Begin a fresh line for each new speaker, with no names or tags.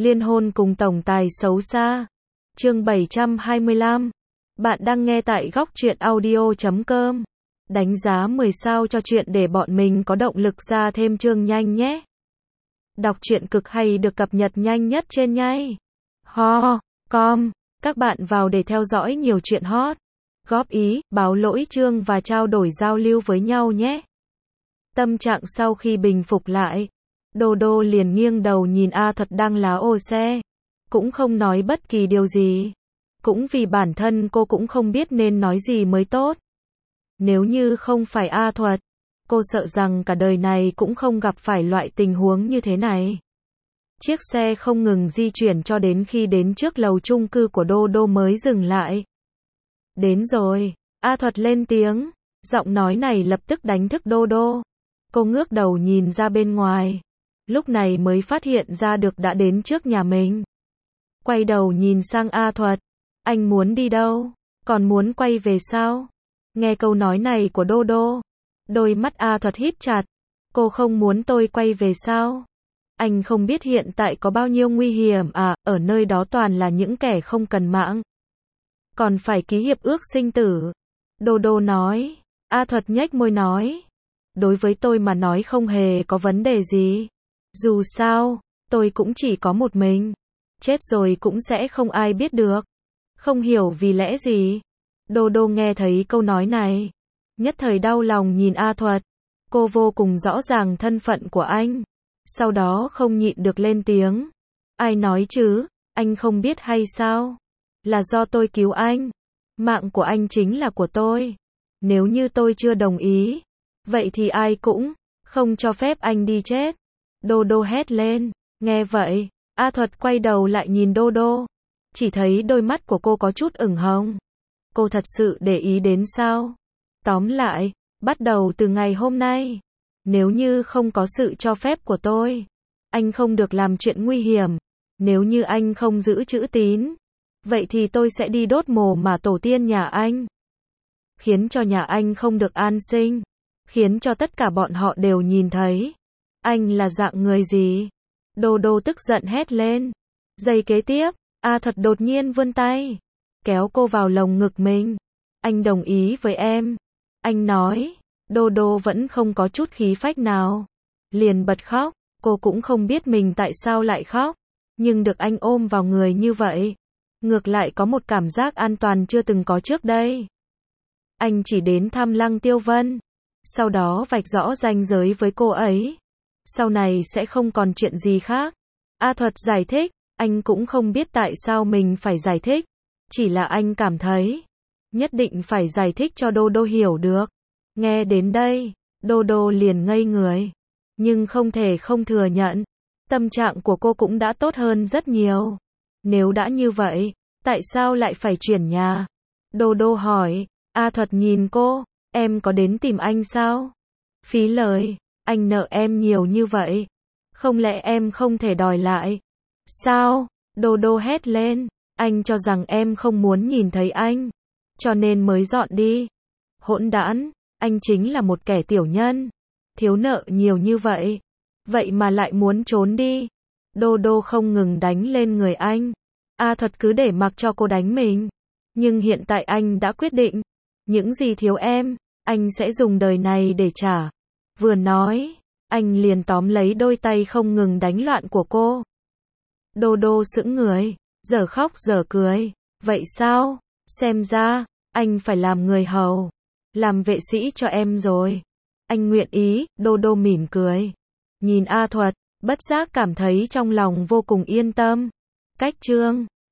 Liên hôn cùng tổng tài xấu xa. Chương 725. Bạn đang nghe tại góc truyện audio.com. Đánh giá 10 sao cho chuyện để bọn mình có động lực ra thêm chương nhanh nhé. Đọc truyện cực hay được cập nhật nhanh nhất trên nhây. Ho.com. Các bạn vào để theo dõi nhiều chuyện hot, góp ý, báo lỗi chương và trao đổi giao lưu với nhau nhé. Tâm trạng sau khi bình phục lại, Đô Đô liền nghiêng đầu nhìn A Thuật đang láo ô xe. Cũng không nói bất kỳ điều gì. Cũng vì bản thân cô cũng không biết nên nói gì mới tốt. Nếu như không phải A Thuật, cô sợ rằng cả đời này cũng không gặp phải loại tình huống như thế này. Chiếc xe không ngừng di chuyển cho đến khi đến trước lầu chung cư của Đô Đô mới dừng lại. Đến rồi, A Thuật lên tiếng. Giọng nói này lập tức đánh thức Đô Đô. Cô ngước đầu nhìn ra bên ngoài. Lúc này mới phát hiện ra được đã đến trước nhà mình. Quay đầu nhìn sang A Thuật. Anh muốn đi đâu? Còn muốn quay về sao? Nghe câu nói này của Đô Đô, đôi mắt A Thuật híp chặt. Cô không muốn tôi quay về sao? Anh không biết hiện tại có bao nhiêu nguy hiểm à, ở nơi đó toàn là những kẻ không cần mạng. Còn phải ký hiệp ước sinh tử. Đô Đô nói. A Thuật nhếch môi nói. Đối với tôi mà nói không hề có vấn đề gì. Dù sao, tôi cũng chỉ có một mình. Chết rồi cũng sẽ không ai biết được. Không hiểu vì lẽ gì. Đô Đô nghe thấy câu nói này, nhất thời đau lòng nhìn A Thuật. Cô vô cùng rõ ràng thân phận của anh. Sau đó không nhịn được lên tiếng. Ai nói chứ, anh không biết hay sao? Là do tôi cứu anh. Mạng của anh chính là của tôi. Nếu như tôi chưa đồng ý, vậy thì ai cũng không cho phép anh đi chết. Đô Đô hét lên. Nghe vậy, A Thuật quay đầu lại nhìn Đô Đô. Chỉ thấy đôi mắt của cô có chút ửng hồng. Cô thật sự để ý đến sao? Tóm lại, bắt đầu từ ngày hôm nay, nếu như không có sự cho phép của tôi, anh không được làm chuyện nguy hiểm. Nếu như anh không giữ chữ tín, vậy thì tôi sẽ đi đốt mồ mà tổ tiên nhà anh. Khiến cho nhà anh không được an sinh. Khiến cho tất cả bọn họ đều nhìn thấy anh là dạng người gì. Đô Đô tức giận hét lên. Giây kế tiếp, A Thuật đột nhiên vươn tay, kéo cô vào lồng ngực mình. Anh đồng ý với em. Anh nói. Đô Đô vẫn không có chút khí phách nào. Liền bật khóc. Cô cũng không biết mình tại sao lại khóc. Nhưng được anh ôm vào người như vậy, ngược lại có một cảm giác an toàn chưa từng có trước đây. Anh chỉ đến thăm Lăng Tiêu Vân. Sau đó vạch rõ ranh giới với cô ấy. Sau này sẽ không còn chuyện gì khác. A Thuật giải thích. Anh cũng không biết tại sao mình phải giải thích. Chỉ là anh cảm thấy nhất định phải giải thích cho Đô Đô hiểu được. Nghe đến đây, Đô Đô liền ngây người. Nhưng không thể không thừa nhận, tâm trạng của cô cũng đã tốt hơn rất nhiều. Nếu đã như vậy, tại sao lại phải chuyển nhà? Đô Đô hỏi. A Thuật nhìn cô. Em có đến tìm anh sao? Phí lời, anh nợ em nhiều như vậy. Không lẽ em không thể đòi lại? Sao? Đô Đô hét lên. Anh cho rằng em không muốn nhìn thấy anh, cho nên mới dọn đi. Hỗn đản, anh chính là một kẻ tiểu nhân. Thiếu nợ nhiều như vậy, vậy mà lại muốn trốn đi. Đô Đô không ngừng đánh lên người anh. A Thuật cứ để mặc cho cô đánh mình. Nhưng hiện tại anh đã quyết định. Những gì thiếu em, anh sẽ dùng đời này để trả. Vừa nói, anh liền tóm lấy đôi tay không ngừng đánh loạn của cô. Đô Đô sững người, giờ khóc giờ cười. Vậy sao? Xem ra, anh phải làm người hầu, làm vệ sĩ cho em rồi. Anh nguyện ý. Đô Đô mỉm cười. Nhìn A Thuật, bất giác cảm thấy trong lòng vô cùng yên tâm. Cách chương